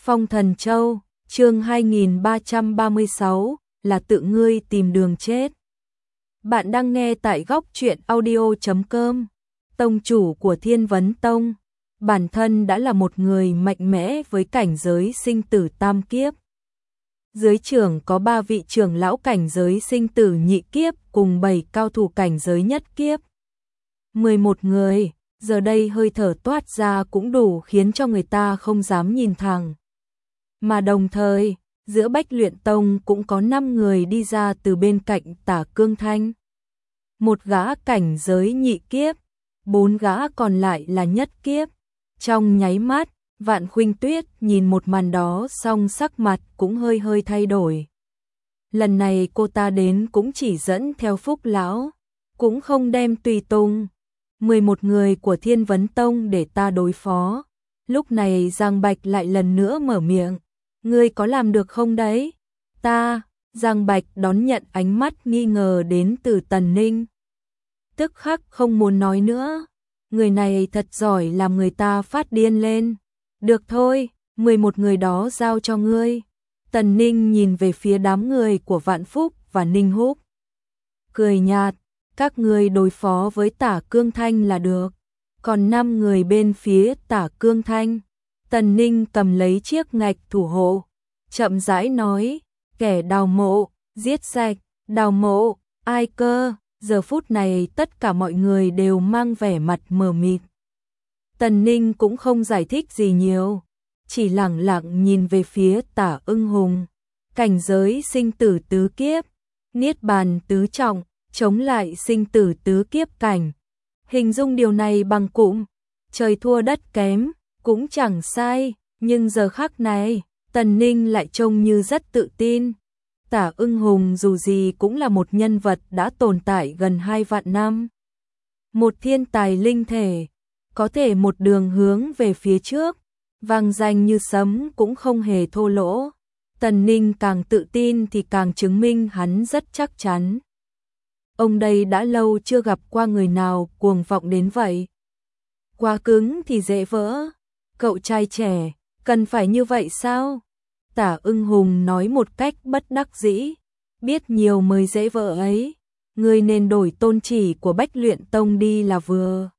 Phong Thần Châu, chương 2336, là tự ngươi tìm đường chết. Bạn đang nghe tại góc truyện audio.com. Tông chủ của Thiên Vấn Tông, bản thân đã là một người mạnh mẽ với cảnh giới sinh tử tam kiếp. Dưới trưởng có 3 vị trưởng lão cảnh giới sinh tử nhị kiếp cùng 7 cao thủ cảnh giới nhất kiếp. 11 người, giờ đây hơi thở toát ra cũng đủ khiến cho người ta không dám nhìn thẳng. Mà đồng thời, giữa Bách Luyện Tông cũng có 5 người đi ra từ bên cạnh Tả Cương Thanh. Một gã cảnh giới nhị kiếp, 4 gã còn lại là nhất kiếp. Trong nháy mắt, Vạn Khuynh Tuyết nhìn một màn đó xong sắc mặt cũng hơi hơi thay đổi. Lần này cô ta đến cũng chỉ dẫn theo Phúc Lão, cũng không đem tùy tùng. 11 người của Thiên Vấn Tông để ta đối phó. Lúc này Giang Bạch lại lần nữa mở miệng. Ngươi có làm được không đấy? Ta, Giang Bạch đón nhận ánh mắt nghi ngờ đến từ Tần Ninh. Tức khắc không muốn nói nữa. Người này thật giỏi làm người ta phát điên lên. Được thôi, 11 người đó giao cho ngươi. Tần Ninh nhìn về phía đám người của Vạn Phúc và Ninh Húc. Cười nhạt, các ngươi đối phó với Tả Cương Thanh là được. Còn 5 người bên phía Tả Cương Thanh. Tần Ninh cầm lấy chiếc ngạch thủ hộ, chậm rãi nói, kẻ đào mộ, giết sạch, đào mộ, ai cơ? Giờ phút này tất cả mọi người đều mang vẻ mặt mờ mịt. Tần Ninh cũng không giải thích gì nhiều, chỉ lẳng lặng nhìn về phía Tả Ưng Hùng. Cảnh giới sinh tử tứ kiếp, niết bàn tứ trọng, chống lại sinh tử tứ kiếp cảnh. Hình dung điều này bằng cụm, trời thua đất kém, cũng chẳng sai, nhưng giờ khắc này, Tần Ninh lại trông như rất tự tin. Tả Ưng Hùng dù gì cũng là một nhân vật đã tồn tại gần 2 vạn năm. Một thiên tài linh thể, có thể một đường hướng về phía trước, vang danh như sấm cũng không hề thô lỗ. Tần Ninh càng tự tin thì càng chứng minh hắn rất chắc chắn. Ông đây đã lâu chưa gặp qua người nào cuồng vọng đến vậy. Quá cứng thì dễ vỡ. Cậu trai trẻ, cần phải như vậy sao? Tả Ưng Hùng nói một cách bất đắc dĩ. Biết nhiều mới dễ vỡ ấy. Ngươi nên đổi tôn chỉ của Bách Luyện Tông đi là vừa.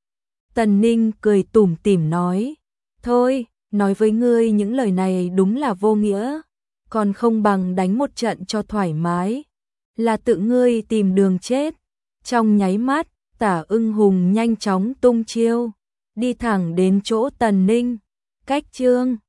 Tần Ninh cười tủm tỉm nói. Thôi, nói với ngươi những lời này đúng là vô nghĩa. Còn không bằng đánh một trận cho thoải mái. Là tự ngươi tìm đường chết. Trong nháy mắt, Tả Ưng Hùng nhanh chóng tung chiêu, đi thẳng đến chỗ Tần Ninh. Cách chương